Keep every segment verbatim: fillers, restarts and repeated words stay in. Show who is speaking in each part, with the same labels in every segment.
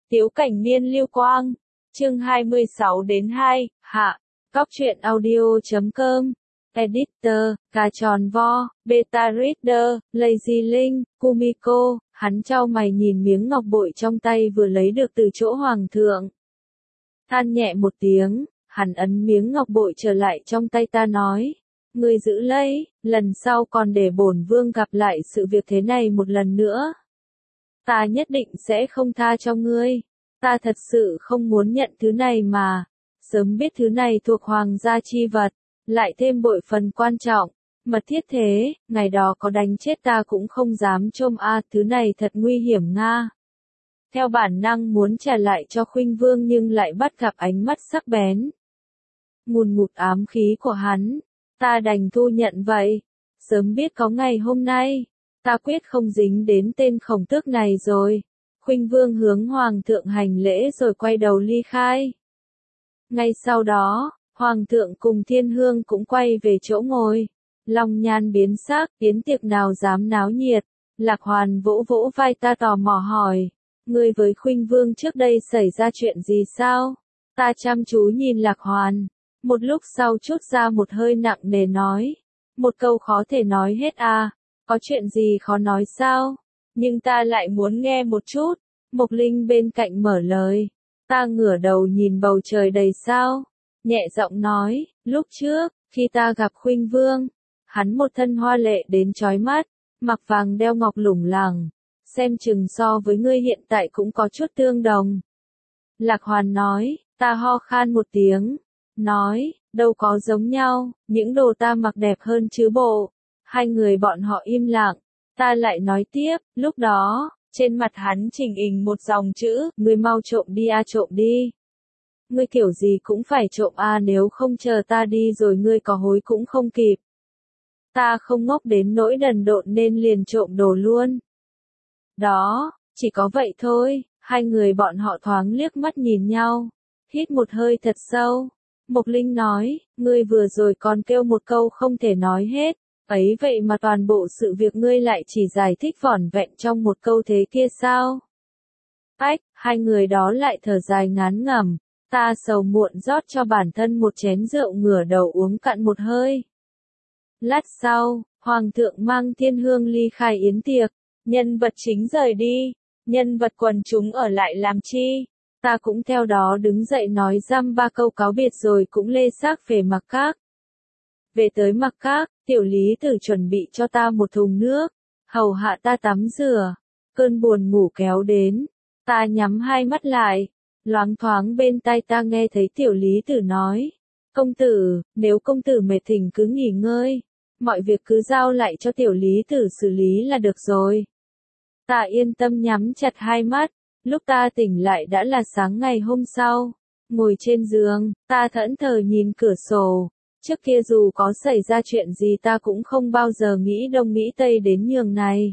Speaker 1: Tiếu Cảnh Niên Lưu Quang, chương hai mươi sáu đến hai, hạ, Cóc truyện audio chấm com, Editor, Cà Tròn Vo, Beta Reader, Lazy Linh, Kumiko, hắn chau mày nhìn miếng ngọc bội trong tay vừa lấy được từ chỗ hoàng thượng. Than nhẹ một tiếng, hắn ấn miếng ngọc bội trở lại trong tay ta nói, ngươi giữ lấy, lần sau còn để bổn vương gặp lại sự việc thế này một lần nữa. Ta nhất định sẽ không tha cho ngươi. Ta thật sự không muốn nhận thứ này mà. Sớm biết thứ này thuộc hoàng gia chi vật, lại thêm bội phần quan trọng, mật thiết thế, ngày đó có đánh chết ta cũng không dám trôm a, thứ này thật nguy hiểm nga. Theo bản năng muốn trả lại cho Khuynh Vương nhưng lại bắt gặp ánh mắt sắc bén. Ngùn ngụt ám khí của hắn, ta đành thu nhận vậy. Sớm biết có ngày hôm nay, ta quyết không dính đến tên khổng tước này rồi. Khuynh Vương hướng Hoàng thượng hành lễ rồi quay đầu ly khai. Ngay sau đó, Hoàng thượng cùng Thiên Hương cũng quay về chỗ ngồi. Long nhan biến sắc, yến tiệc nào dám náo nhiệt. Lạc Hoàn vỗ vỗ vai ta tò mò hỏi, ngươi với Khuynh Vương trước đây xảy ra chuyện gì sao? Ta chăm chú nhìn Lạc Hoàn, một lúc sau trút ra một hơi nặng nề nói, một câu khó thể nói hết à, có chuyện gì khó nói sao? Nhưng ta lại muốn nghe một chút. Mộc Linh bên cạnh mở lời. Ta ngửa đầu nhìn bầu trời đầy sao, nhẹ giọng nói, lúc trước, khi ta gặp Khuynh Vương, hắn một thân hoa lệ đến chói mắt, mặc vàng đeo ngọc lủng lẳng, xem chừng so với ngươi hiện tại cũng có chút tương đồng. Lạc Hoàn nói, ta ho khan một tiếng, nói, đâu có giống nhau, những đồ ta mặc đẹp hơn chứ bộ. Hai người bọn họ im lặng, ta lại nói tiếp, lúc đó, trên mặt hắn chỉnh hình một dòng chữ, ngươi mau trộm đi a, trộm đi. Ngươi kiểu gì cũng phải trộm a, nếu không chờ ta đi rồi ngươi có hối cũng không kịp. Ta không ngốc đến nỗi đần độn nên liền trộm đồ luôn. Đó, chỉ có vậy thôi. Hai người bọn họ thoáng liếc mắt nhìn nhau, hít một hơi thật sâu. Mộc Linh nói, ngươi vừa rồi còn kêu một câu không thể nói hết. Ấy vậy mà toàn bộ sự việc ngươi lại chỉ giải thích vỏn vẹn trong một câu thế kia sao? Ách, hai người đó lại thở dài ngán ngẩm. Ta sầu muộn rót cho bản thân một chén rượu ngửa đầu uống cạn một hơi. Lát sau, Hoàng thượng mang Thiên Hương ly khai yến tiệc. Nhân vật chính rời đi, nhân vật quần chúng ở lại làm chi? Ta cũng theo đó đứng dậy nói dăm ba câu cáo biệt rồi cũng lê xác về Mặc Các. Về tới Mặc Các, tiểu lý tử chuẩn bị cho ta một thùng nước, hầu hạ ta tắm rửa. Cơn buồn ngủ kéo đến, ta nhắm hai mắt lại, loáng thoáng bên tai ta nghe thấy tiểu lý tử nói, công tử, nếu công tử mệt thỉnh cứ nghỉ ngơi, mọi việc cứ giao lại cho tiểu lý tử xử lý là được rồi. Ta yên tâm nhắm chặt hai mắt, lúc ta tỉnh lại đã là sáng ngày hôm sau, ngồi trên giường, ta thẫn thờ nhìn cửa sổ. Trước kia dù có xảy ra chuyện gì ta cũng không bao giờ nghĩ đông nghĩ tây đến nhường này.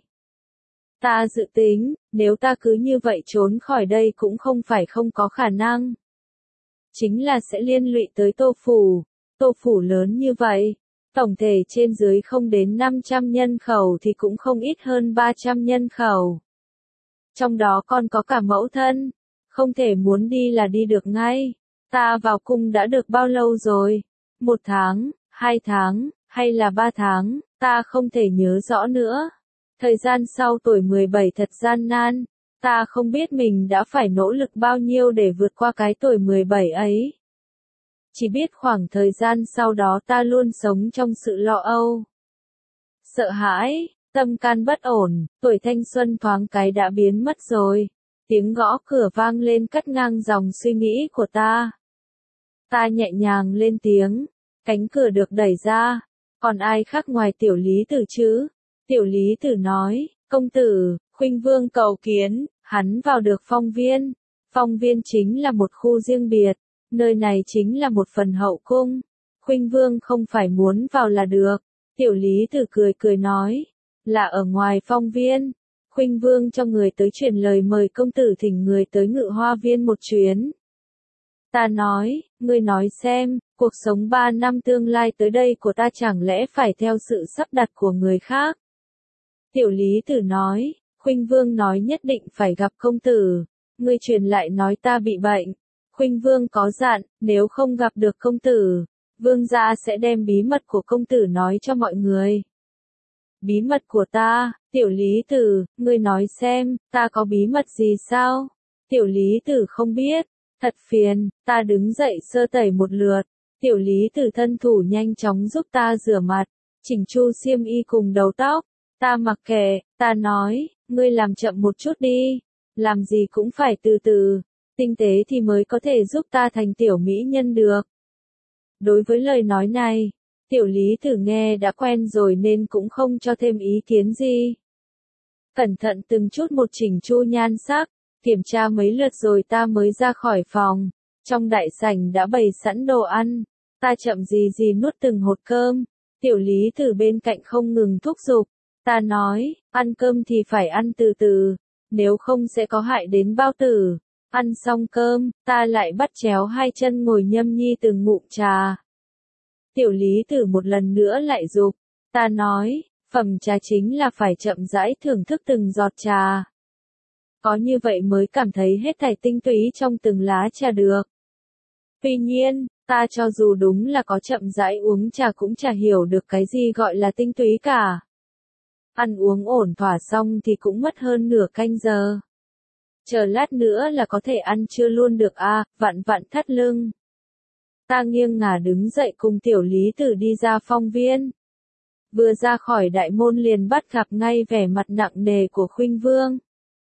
Speaker 1: Ta dự tính, nếu ta cứ như vậy trốn khỏi đây cũng không phải không có khả năng. Chính là sẽ liên lụy tới Tô Phủ. Tô Phủ lớn như vậy, tổng thể trên dưới không đến năm trăm nhân khẩu thì cũng không ít hơn ba trăm nhân khẩu. Trong đó còn có cả mẫu thân, không thể muốn đi là đi được ngay. Ta vào cung đã được bao lâu rồi? Một tháng, hai tháng, hay là ba tháng, ta không thể nhớ rõ nữa. Thời gian sau tuổi mười bảy thật gian nan, ta không biết mình đã phải nỗ lực bao nhiêu để vượt qua cái tuổi mười bảy ấy. Chỉ biết khoảng thời gian sau đó ta luôn sống trong sự lo âu, sợ hãi, tâm can bất ổn, tuổi thanh xuân thoáng cái đã biến mất rồi. Tiếng gõ cửa vang lên cắt ngang dòng suy nghĩ của ta. Ta nhẹ nhàng lên tiếng, cánh cửa được đẩy ra, còn ai khác ngoài tiểu lý tử chứ? Tiểu lý tử nói, công tử, Khuynh Vương cầu kiến, hắn vào được phong viên. Phong viên chính là một khu riêng biệt, nơi này chính là một phần hậu cung. Khuynh Vương không phải muốn vào là được. Tiểu lý tử cười cười nói, là ở ngoài phong viên. Khuynh Vương cho người tới truyền lời mời công tử thỉnh người tới Ngự Hoa viên một chuyến. Ta nói, ngươi nói xem, cuộc sống ba năm tương lai tới đây của ta chẳng lẽ phải theo sự sắp đặt của người khác? Tiểu lý tử nói, Khuynh Vương nói nhất định phải gặp công tử. ngươi truyền lại nói ta bị bệnh. Khuynh Vương có dặn, nếu không gặp được công tử, vương gia sẽ đem bí mật của công tử nói cho mọi người. Bí mật của ta, Tiểu Lý Tử, ngươi nói xem, ta có bí mật gì sao? Tiểu Lý Tử không biết, thật phiền, ta đứng dậy sơ tẩy một lượt. Tiểu Lý Tử thân thủ nhanh chóng giúp ta rửa mặt, chỉnh chu xiêm y cùng đầu tóc. Ta mặc kệ, ta nói, ngươi làm chậm một chút đi, làm gì cũng phải từ từ, tinh tế thì mới có thể giúp ta thành tiểu mỹ nhân được. Đối với lời nói này, Tiểu Lý Tử nghe đã quen rồi nên cũng không cho thêm ý kiến gì. Cẩn thận từng chút một chỉnh chu nhan sắc, kiểm tra mấy lượt rồi ta mới ra khỏi phòng. Trong đại sảnh đã bày sẵn đồ ăn, ta chậm gì gì nuốt từng hột cơm. Tiểu Lý Tử bên cạnh không ngừng thúc giục. Ta nói, ăn cơm thì phải ăn từ từ, nếu không sẽ có hại đến bao tử. Ăn xong cơm, ta lại bắt chéo hai chân ngồi nhâm nhi từng ngụm trà. Tiểu Lý Tử một lần nữa lại giục. Ta nói, phẩm trà chính là phải chậm rãi thưởng thức từng giọt trà. Có như vậy mới cảm thấy hết thảy tinh túy trong từng lá trà được. Tuy nhiên, ta cho dù đúng là có chậm rãi uống trà cũng chả hiểu được cái gì gọi là tinh túy cả. Ăn uống ổn thỏa xong thì cũng mất hơn nửa canh giờ. Chờ lát nữa là có thể ăn trưa luôn được à, vặn vặn thắt lưng. Ta nghiêng ngả đứng dậy cùng Tiểu Lý Tử đi ra phong viên. Vừa ra khỏi đại môn liền bắt gặp ngay vẻ mặt nặng nề của Khuynh Vương.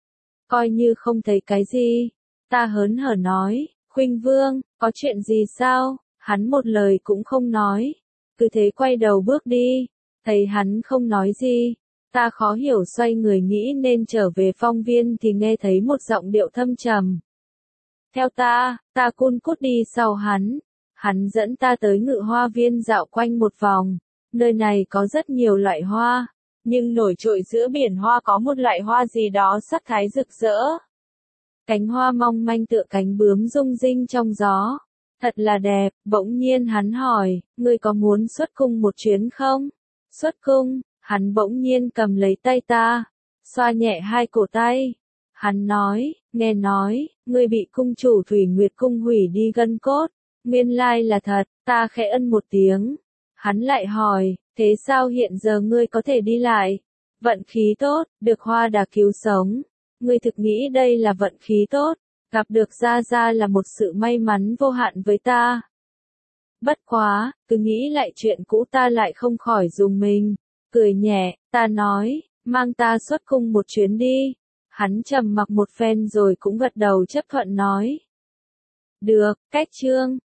Speaker 1: Coi như không thấy cái gì, ta hớn hở nói, Khuynh Vương, có chuyện gì sao? Hắn một lời cũng không nói, cứ thế quay đầu bước đi. Thấy hắn không nói gì, ta khó hiểu xoay người nghĩ nên trở về phong viên thì nghe thấy một giọng điệu thâm trầm. Theo ta, ta cun cút đi sau hắn. Hắn dẫn ta tới Ngự Hoa Viên dạo quanh một vòng. Nơi này có rất nhiều loại hoa, nhưng nổi trội giữa biển hoa có một loại hoa gì đó sắc thái rực rỡ. Cánh hoa mong manh tựa cánh bướm rung rinh trong gió. Thật là đẹp. Bỗng nhiên hắn hỏi, ngươi có muốn xuất cung một chuyến không? Xuất cung, hắn bỗng nhiên cầm lấy tay ta, xoa nhẹ hai cổ tay. Hắn nói, nghe nói, ngươi bị cung chủ Thủy Nguyệt cung hủy đi gân cốt. Nguyên lai là thật, ta khẽ ân một tiếng. Hắn lại hỏi, thế sao hiện giờ ngươi có thể đi lại? Vận khí tốt, được Hoa Đà cứu sống. Ngươi thực nghĩ đây là vận khí tốt, gặp được Gia Gia là một sự may mắn vô hạn với ta. Bất quá, cứ nghĩ lại chuyện cũ ta lại không khỏi rùng mình. Cười nhẹ, ta nói, mang ta xuất cung một chuyến đi. Hắn trầm mặc một phen rồi cũng gật đầu chấp thuận nói. Được, cách chương.